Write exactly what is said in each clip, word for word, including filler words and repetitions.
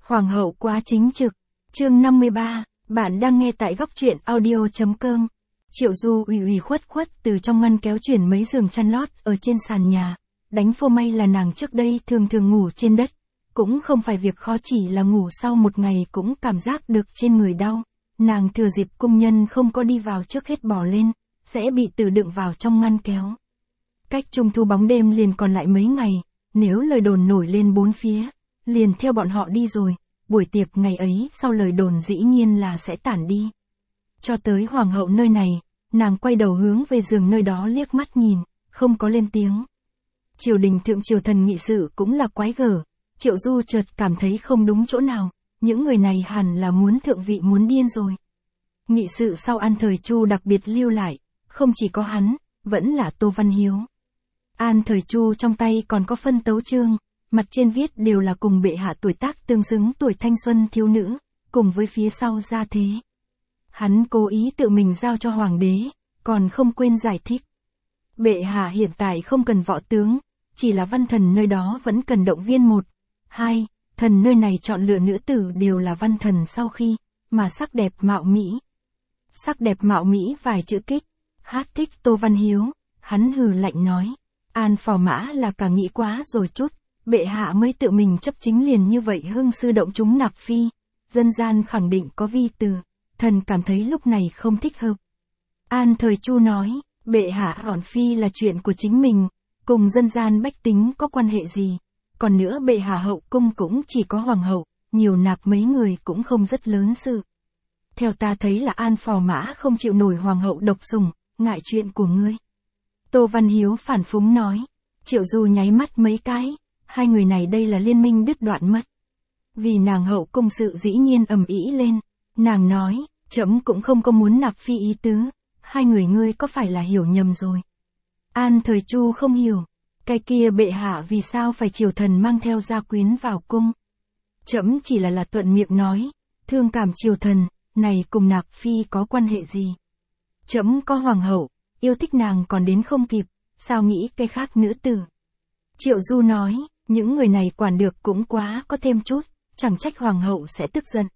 Hoàng hậu quá chính trực. Chương năm mươi ba, bạn đang nghe tại góc truyện audio chấm com. Triệu Du ủy ủy khuất khuất từ trong ngăn kéo chuyển mấy giường chăn lót ở trên sàn nhà. Đánh phô may là nàng trước đây thường thường ngủ trên đất. Cũng không phải việc khó, chỉ là ngủ sau một ngày cũng cảm giác được trên người đau. Nàng thừa dịp cung nhân không có đi vào trước hết bỏ lên, sẽ bị tự đựng vào trong ngăn kéo. Cách trung thu bóng đêm liền còn lại mấy ngày, nếu lời đồn nổi lên bốn phía, liền theo bọn họ đi rồi. Buổi tiệc ngày ấy sau lời đồn dĩ nhiên là sẽ tản đi. Cho tới hoàng hậu nơi này, nàng quay đầu hướng về giường nơi đó liếc mắt nhìn, không có lên tiếng. Triều đình thượng triều thần nghị sự cũng là quái gở. Triệu Du chợt cảm thấy không đúng chỗ nào, những người này hẳn là muốn thượng vị muốn điên rồi. Nghị sự sau An Thời Chu đặc biệt lưu lại, không chỉ có hắn, vẫn là Tô Văn Hiếu. An Thời Chu trong tay còn có phân tấu chương, mặt trên viết đều là cùng bệ hạ tuổi tác tương xứng tuổi thanh xuân thiếu nữ, cùng với phía sau gia thế. Hắn cố ý tự mình giao cho hoàng đế, còn không quên giải thích. Bệ hạ hiện tại không cần võ tướng, chỉ là văn thần nơi đó vẫn cần động viên một, hai, thần nơi này chọn lựa nữ tử đều là văn thần sau khi, mà sắc đẹp mạo mỹ. Sắc đẹp mạo mỹ vài chữ kích, hát thích Tô Văn Hiếu, hắn hừ lạnh nói, An phò mã là cả nghĩ quá rồi chút, bệ hạ mới tự mình chấp chính liền như vậy hưng sư động chúng nạp phi, dân gian khẳng định có vi từ, thần cảm thấy lúc này không thích hợp. An Thời Chu nói, bệ hạ hỏn phi là chuyện của chính mình, cùng dân gian bách tính có quan hệ gì, còn nữa bệ hạ hậu cung cũng chỉ có hoàng hậu, nhiều nạp mấy người cũng không rất lớn sự. Theo ta thấy là An phò mã không chịu nổi hoàng hậu độc sủng, ngại chuyện của ngươi. Tô Văn Hiếu phản phúng nói, Triệu Du nháy mắt mấy cái, hai người này đây là liên minh đứt đoạn mất. Vì nàng hậu cung sự dĩ nhiên ầm ĩ lên, nàng nói, trẫm cũng không có muốn nạp phi ý tứ, hai người ngươi có phải là hiểu nhầm rồi. An Thời Chu không hiểu, cái kia bệ hạ vì sao phải triều thần mang theo gia quyến vào cung. Trẫm chỉ là là thuận miệng nói, thương cảm triều thần, này cùng nạp phi có quan hệ gì. Trẫm có hoàng hậu, yêu thích nàng còn đến không kịp, sao nghĩ cái khác nữ tử. Triệu Du nói, những người này quản được cũng quá có thêm chút, chẳng trách hoàng hậu sẽ tức giận.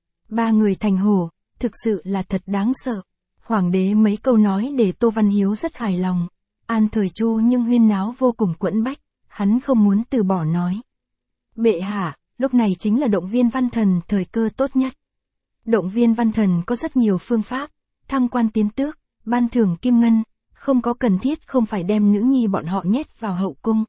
Ba người thành hổ, thực sự là thật đáng sợ. Hoàng đế mấy câu nói để Tô Văn Hiếu rất hài lòng. An Thời Chu nhưng huyên náo vô cùng quẫn bách, hắn không muốn từ bỏ nói. Bệ hạ, lúc này chính là động viên văn thần thời cơ tốt nhất. Động viên văn thần có rất nhiều phương pháp, thăng quan tiến tước, ban thưởng kim ngân, không có cần thiết không phải đem nữ nhi bọn họ nhét vào hậu cung.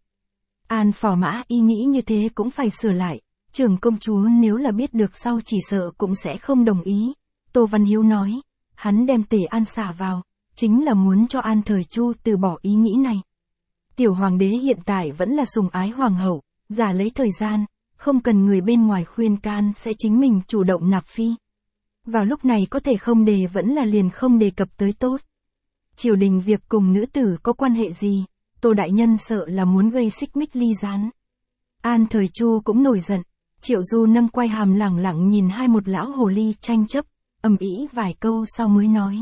An phò mã ý nghĩ như thế cũng phải sửa lại, trưởng công chúa nếu là biết được sau chỉ sợ cũng sẽ không đồng ý. Tô Văn Hiếu nói, hắn đem Tề An xả vào, chính là muốn cho An Thời Chu từ bỏ ý nghĩ này. Tiểu hoàng đế hiện tại vẫn là sủng ái hoàng hậu, giả lấy thời gian, không cần người bên ngoài khuyên can sẽ chính mình chủ động nạp phi. Vào lúc này có thể không đề vẫn là liền không đề cập tới tốt. Triều đình việc cùng nữ tử có quan hệ gì, Tô đại nhân sợ là muốn gây xích mích ly gián. An Thời Chu cũng nổi giận, Triệu Du nâng quay hàm lẳng lặng nhìn hai một lão hồ ly tranh chấp, ầm ĩ vài câu sau mới nói.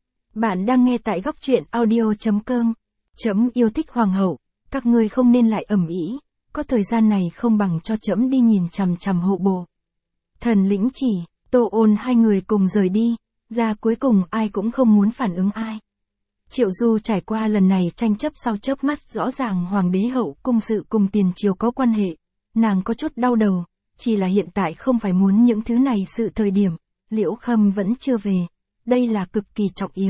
Bạn đang nghe tại góc truyện audio chấm com. Trẫm yêu thích hoàng hậu, các ngươi không nên lại ầm ĩ, có thời gian này không bằng cho trẫm đi nhìn chằm chằm hộ bộ. Thần lĩnh chỉ, Tô Ôn hai người cùng rời đi, ra cuối cùng ai cũng không muốn phản ứng ai. Triệu Du trải qua lần này tranh chấp sau chớp mắt rõ ràng hoàng đế hậu cung sự cùng tiền triều có quan hệ, nàng có chút đau đầu, chỉ là hiện tại không phải muốn những thứ này sự thời điểm, Liễu Khâm vẫn chưa về, đây là cực kỳ trọng yếu.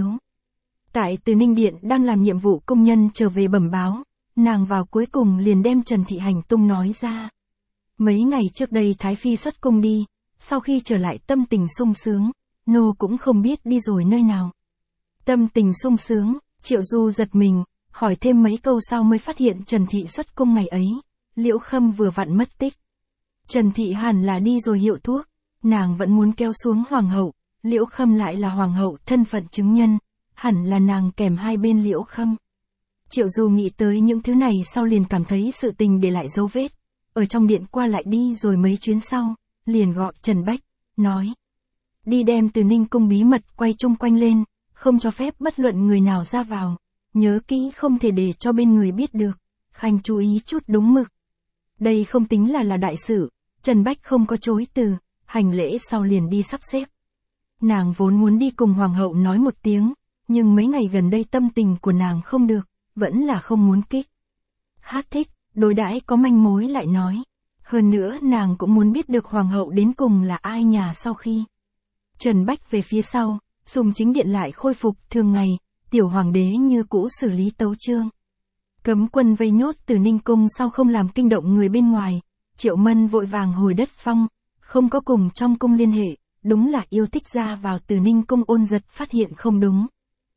Tại Từ Ninh Điện đang làm nhiệm vụ công nhân trở về bẩm báo, nàng vào cuối cùng liền đem Trần Thị hành tung nói ra. Mấy ngày trước đây Thái Phi xuất cung đi, sau khi trở lại tâm tình sung sướng, nô cũng không biết đi rồi nơi nào. Tâm tình sung sướng, Triệu Du giật mình, hỏi thêm mấy câu sau mới phát hiện Trần Thị xuất cung ngày ấy, Liễu Khâm vừa vặn mất tích. Trần Thị hẳn là đi rồi hiệu thuốc, nàng vẫn muốn kéo xuống hoàng hậu, Liễu Khâm lại là hoàng hậu thân phận chứng nhân, hẳn là nàng kèm hai bên Liễu Khâm. Triệu Du nghĩ tới những thứ này sau liền cảm thấy sự tình để lại dấu vết, ở trong điện qua lại đi rồi mấy chuyến sau, liền gọi Trần Bách, nói. Đi đem Từ Ninh cung bí mật quay chung quanh lên, không cho phép bất luận người nào ra vào, nhớ kỹ không thể để cho bên người biết được, khanh chú ý chút đúng mực. Đây không tính là là đại sự, Trần Bách không có chối từ, hành lễ sau liền đi sắp xếp. Nàng vốn muốn đi cùng hoàng hậu nói một tiếng, nhưng mấy ngày gần đây tâm tình của nàng không được, vẫn là không muốn kích. Hát thích, đối đãi có manh mối lại nói. Hơn nữa nàng cũng muốn biết được hoàng hậu đến cùng là ai nhà sau khi. Trần Bách về phía sau, Sùng Chính Điện lại khôi phục thường ngày, tiểu hoàng đế như cũ xử lý tấu chương. Cấm quân vây nhốt Từ Ninh Cung sau không làm kinh động người bên ngoài, Triệu Mân vội vàng hồi đất phong, không có cùng trong cung liên hệ, đúng là yêu thích ra vào Từ Ninh Cung. Ôn Giật phát hiện không đúng.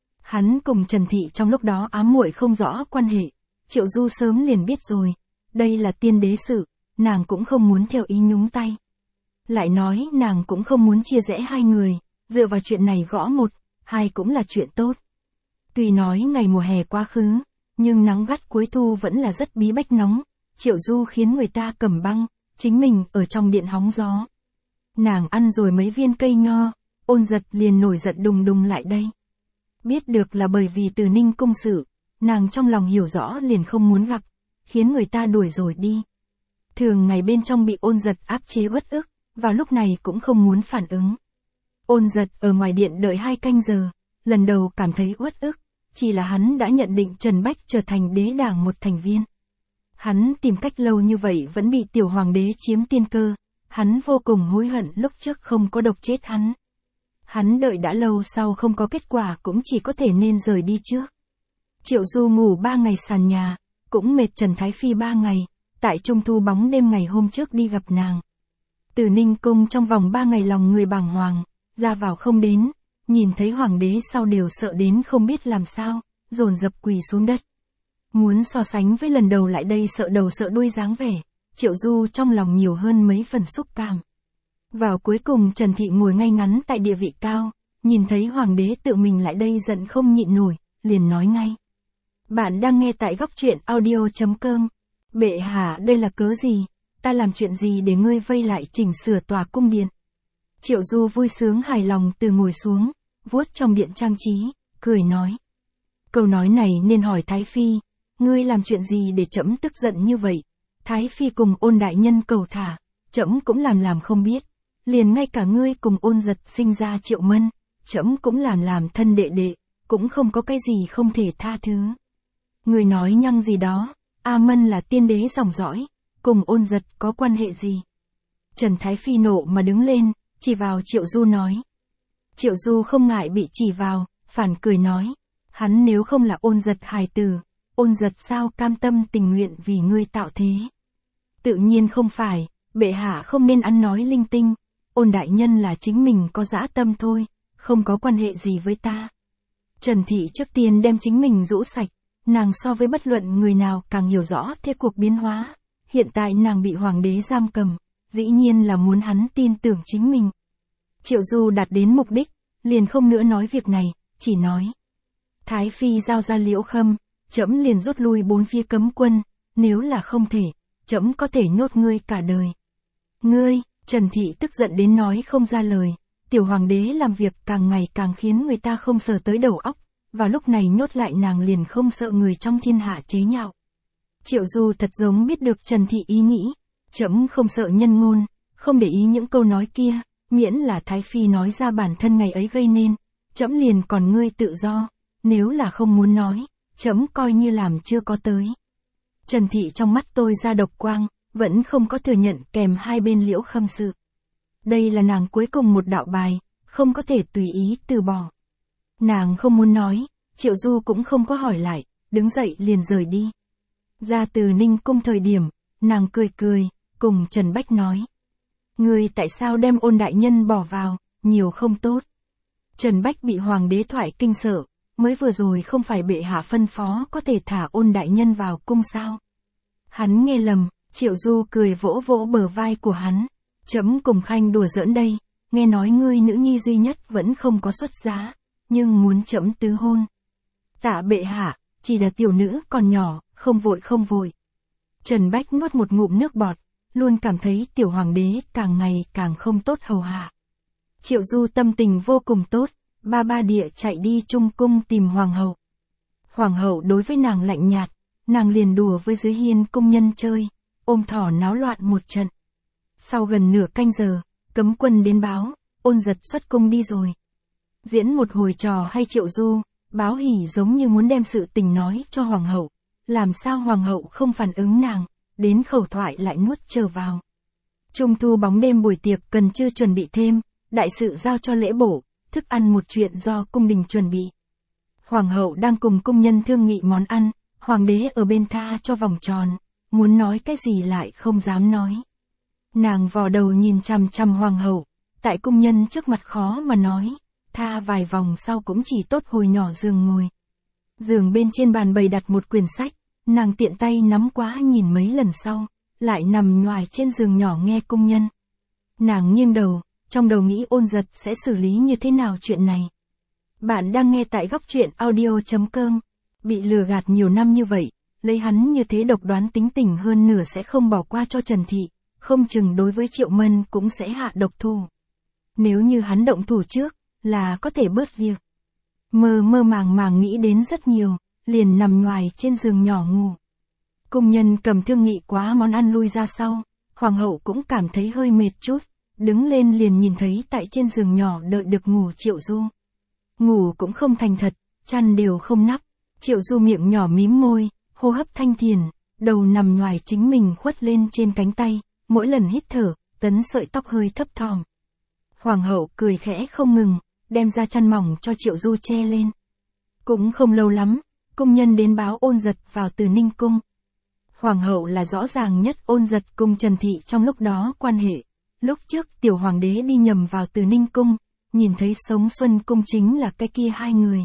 Hắn cùng Trần Thị trong lúc đó ám muội không rõ quan hệ, Triệu Du sớm liền biết rồi, đây là tiên đế sự, nàng cũng không muốn theo ý nhúng tay. Lại nói nàng cũng không muốn chia rẽ hai người, dựa vào chuyện này gõ một, hai cũng là chuyện tốt. Tuy nói ngày mùa hè quá khứ, nhưng nắng gắt cuối thu vẫn là rất bí bách nóng, Triệu Du khiến người ta cầm băng, chính mình ở trong điện hóng gió. Nàng ăn rồi mấy viên cây nho, Ôn Giật liền nổi giận đùng đùng lại đây. Biết được là bởi vì Từ Ninh Cung sự, nàng trong lòng hiểu rõ liền không muốn gặp, khiến người ta đuổi rồi đi. Thường ngày bên trong bị Ôn Giật áp chế uất ức, vào lúc này cũng không muốn phản ứng. Ôn Giật ở ngoài điện đợi hai canh giờ, lần đầu cảm thấy uất ức, chỉ là hắn đã nhận định Trần Bách trở thành đế đảng một thành viên. Hắn tìm cách lâu như vậy vẫn bị tiểu hoàng đế chiếm tiên cơ, hắn vô cùng hối hận lúc trước không có độc chết hắn. Hắn đợi đã lâu sau không có kết quả cũng chỉ có thể nên rời đi trước. Triệu Du ngủ ba ngày sàn nhà, cũng mệt Trần Thái Phi ba ngày, tại trung thu bóng đêm ngày hôm trước đi gặp nàng. Từ Ninh Cung trong vòng ba ngày lòng người bàng hoàng, ra vào không đến, nhìn thấy hoàng đế sau đều sợ đến không biết làm sao, dồn dập quỳ xuống đất. Muốn so sánh với lần đầu lại đây sợ đầu sợ đuôi dáng vẻ, Triệu Du trong lòng nhiều hơn mấy phần xúc cảm. Vào cuối cùng Trần Thị ngồi ngay ngắn tại địa vị cao, nhìn thấy hoàng đế tự mình lại đây giận không nhịn nổi, liền nói ngay. Bạn đang nghe tại góc truyện audio chấm com. Bệ hạ đây là cớ gì, ta làm chuyện gì để ngươi vây lại chỉnh sửa tòa cung điện. Triệu Du vui sướng hài lòng từ ngồi xuống, vuốt trong điện trang trí, cười nói. Câu nói này nên hỏi Thái Phi, ngươi làm chuyện gì để trẫm tức giận như vậy. Thái Phi cùng Ôn đại nhân cầu thả, trẫm cũng làm làm không biết. Liền ngay cả ngươi cùng Ôn Giật sinh ra Triệu Mân, trẫm cũng làm làm thân đệ đệ, cũng không có cái gì không thể tha thứ. Ngươi nói nhăng gì đó, A Mân là tiên đế dòng dõi, cùng Ôn Giật có quan hệ gì? Trần Thái Phi nộ mà đứng lên, chỉ vào Triệu Du nói. Triệu Du không ngại bị chỉ vào, phản cười nói, hắn nếu không là Ôn Giật hài tử, Ôn Giật sao cam tâm tình nguyện vì ngươi tạo thế? Tự nhiên không phải, bệ hạ không nên ăn nói linh tinh, Ôn đại nhân là chính mình có dã tâm thôi, không có quan hệ gì với ta. Trần Thị trước tiên đem chính mình rũ sạch, nàng so với bất luận người nào càng hiểu rõ thế cuộc biến hóa, hiện tại nàng bị hoàng đế giam cầm, dĩ nhiên là muốn hắn tin tưởng chính mình. Triệu Du đạt đến mục đích, liền không nữa nói việc này, chỉ nói. Thái Phi giao ra Liễu Khâm, trẫm liền rút lui bốn phía cấm quân, nếu là không thể, trẫm có thể nhốt ngươi cả đời. Ngươi, Trần Thị tức giận đến nói không ra lời, tiểu hoàng đế làm việc càng ngày càng khiến người ta không sờ tới đầu óc, và lúc này nhốt lại nàng liền không sợ người trong thiên hạ chế nhạo. Triệu Du thật giống biết được Trần Thị ý nghĩ, trẫm không sợ nhân ngôn, không để ý những câu nói kia, miễn là Thái Phi nói ra bản thân ngày ấy gây nên, trẫm liền còn ngươi tự do, nếu là không muốn nói, trẫm coi như làm chưa có tới. Trần Thị trong mắt tôi ra độc quang, vẫn không có thừa nhận kèm hai bên Liễu Khâm sự. Đây là nàng cuối cùng một đạo bài, không có thể tùy ý từ bỏ. Nàng không muốn nói, Triệu Du cũng không có hỏi lại, đứng dậy liền rời đi. Ra từ Ninh Cung thời điểm, nàng cười cười, cùng Trần Bách nói. Ngươi tại sao đem Ôn đại nhân bỏ vào, nhiều không tốt. Trần Bách bị hoàng đế thoại kinh sợ, mới vừa rồi không phải bệ hạ phân phó có thể thả Ôn đại nhân vào cung sao. Hắn nghe lầm, Triệu Du cười vỗ vỗ bờ vai của hắn. Trẫm cùng Khanh đùa giỡn đây, nghe nói ngươi nữ nhi duy nhất vẫn không có xuất giá, nhưng muốn trẫm tứ hôn. Tạ bệ hạ, chỉ là tiểu nữ còn nhỏ, không vội không vội. Trần Bách nuốt một ngụm nước bọt, luôn cảm thấy tiểu hoàng đế càng ngày càng không tốt hầu hạ. Triệu Du tâm tình vô cùng tốt, ba ba địa chạy đi Trung Cung tìm hoàng hậu. Hoàng hậu đối với nàng lạnh nhạt, nàng liền đùa với dưới hiên cung nhân chơi, ôm thỏ náo loạn một trận. Sau gần nửa canh giờ, cấm quân đến báo, Ôn Giật xuất cung đi rồi. Diễn một hồi trò hay Triệu Du, báo hỉ giống như muốn đem sự tình nói cho hoàng hậu. Làm sao hoàng hậu không phản ứng nàng, đến khẩu thoại lại nuốt trở vào. Trung thu bóng đêm buổi tiệc cần chưa chuẩn bị thêm, đại sự giao cho lễ bổ, thức ăn một chuyện do cung đình chuẩn bị. Hoàng hậu đang cùng cung nhân thương nghị món ăn, hoàng đế ở bên tha cho vòng tròn, muốn nói cái gì lại không dám nói. Nàng vò đầu nhìn chằm chằm hoàng hậu, tại cung nhân trước mặt khó mà nói, tha vài vòng sau cũng chỉ tốt hồi nhỏ giường ngồi. Giường bên trên bàn bày đặt một quyển sách, nàng tiện tay nắm quá nhìn mấy lần sau, lại nằm nhoài trên giường nhỏ nghe cung nhân. Nàng nghiêng đầu, trong đầu nghĩ Ôn Giật sẽ xử lý như thế nào chuyện này. Bạn đang nghe tại góc truyện audio chấm com. Bị lừa gạt nhiều năm như vậy, lấy hắn như thế độc đoán tính tình hơn nửa sẽ không bỏ qua cho Trần Thị, không chừng đối với Triệu Mân cũng sẽ hạ độc thủ. Nếu như hắn động thủ trước, là có thể bớt việc. Mơ mơ màng màng nghĩ đến rất nhiều, liền nằm nhoài trên giường nhỏ ngủ. Cung nhân cầm thương nghị quá món ăn lui ra sau, hoàng hậu cũng cảm thấy hơi mệt chút, đứng lên liền nhìn thấy tại trên giường nhỏ đợi được ngủ Triệu Du. Ngủ cũng không thành thật, chăn đều không nắp, Triệu Du miệng nhỏ mím môi, hô hấp thanh thiền, đầu nằm nhoài chính mình khuất lên trên cánh tay, mỗi lần hít thở, tấn sợi tóc hơi thấp thỏm. Hoàng hậu cười khẽ không ngừng, đem ra chăn mỏng cho Triệu Du che lên. Cũng không lâu lắm, cung nhân đến báo Ôn Giật vào Từ Ninh cung. Hoàng hậu là rõ ràng nhất Ôn Giật cùng Trần Thị trong lúc đó quan hệ. Lúc trước tiểu hoàng đế đi nhầm vào Từ Ninh cung, nhìn thấy Sống Xuân cung chính là cái kia hai người.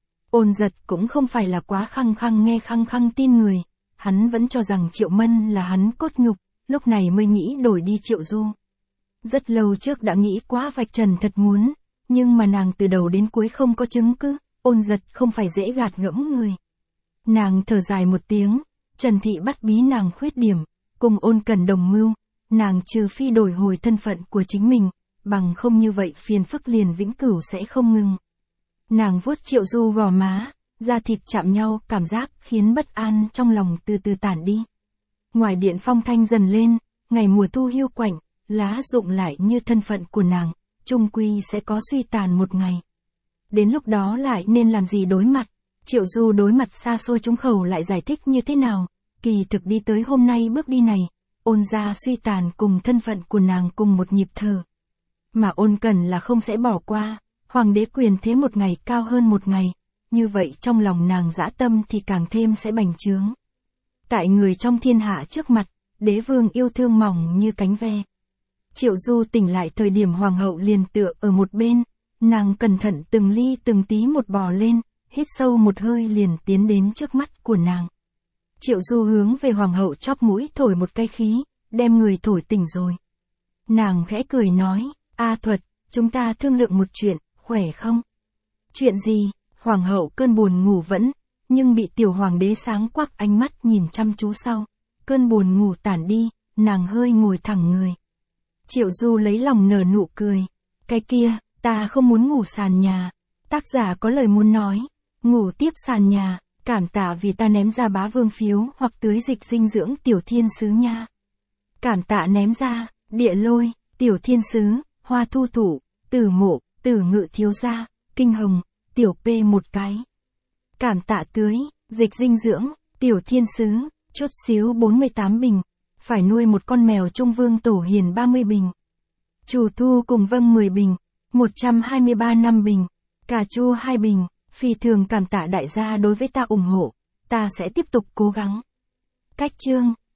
Ôn Giật cũng không phải là quá khăng khăng nghe khăng khăng tin người, hắn vẫn cho rằng Triệu Mân là hắn cốt nhục, lúc này mới nghĩ đổi đi Triệu Du. Rất lâu trước đã nghĩ quá vạch trần thật muốn, nhưng mà nàng từ đầu đến cuối không có chứng cứ, Ôn Giật không phải dễ gạt ngẫm người. Nàng thở dài một tiếng, Trần Thị bắt bí nàng khuyết điểm, cùng Ôn Cẩn đồng mưu, nàng trừ phi đổi hồi thân phận của chính mình, bằng không như vậy phiền phức liền vĩnh cửu sẽ không ngừng. Nàng vuốt Triệu Du gò má, da thịt chạm nhau, cảm giác khiến bất an trong lòng từ từ tản đi. Ngoài điện phong thanh dần lên, ngày mùa thu hiu quạnh, lá rụng lại như thân phận của nàng, chung quy sẽ có suy tàn một ngày. Đến lúc đó lại nên làm gì đối mặt? Triệu Du đối mặt xa xôi trúng khẩu lại giải thích như thế nào? Kỳ thực đi tới hôm nay bước đi này, Ôn gia suy tàn cùng thân phận của nàng cùng một nhịp thở. Mà Ôn Cẩn là không sẽ bỏ qua, hoàng đế quyền thế một ngày cao hơn một ngày, như vậy trong lòng nàng dã tâm thì càng thêm sẽ bành trướng. Tại người trong thiên hạ trước mặt, đế vương yêu thương mỏng như cánh ve. Triệu Du tỉnh lại thời điểm hoàng hậu liền tựa ở một bên, nàng cẩn thận từng ly từng tí một bò lên, hít sâu một hơi liền tiến đến trước mắt của nàng. Triệu Du hướng về hoàng hậu chóp mũi thổi một cái khí, đem người thổi tỉnh rồi. Nàng khẽ cười nói, A Thuật, chúng ta thương lượng một chuyện, khỏe không? Chuyện gì? Hoàng hậu cơn buồn ngủ vẫn, nhưng bị tiểu hoàng đế sáng quắc ánh mắt nhìn chăm chú sau. Cơn buồn ngủ tản đi, nàng hơi ngồi thẳng người. Triệu Du lấy lòng nở nụ cười. Cái kia, ta không muốn ngủ sàn nhà. Tác giả có lời muốn nói. Ngủ tiếp sàn nhà, cảm tạ vì ta ném ra bá vương phiếu hoặc tưới dịch dinh dưỡng tiểu thiên sứ nha. Cảm tạ ném ra, địa lôi, tiểu thiên sứ, hoa thu thủ, tử mộ, tử ngự thiếu gia, kinh hồng, tiểu p một cái. Cảm tạ tưới, dịch dinh dưỡng, tiểu thiên sứ, chốt xíu bốn mươi tám bình. Phải nuôi một con mèo Trung Vương Tổ Hiền ba mươi bình. Chủ thu cùng vâng mười bình, một trăm hai mươi ba năm bình. Cà chua hai bình, phi thường cảm tạ đại gia đối với ta ủng hộ, ta sẽ tiếp tục cố gắng. Cách chương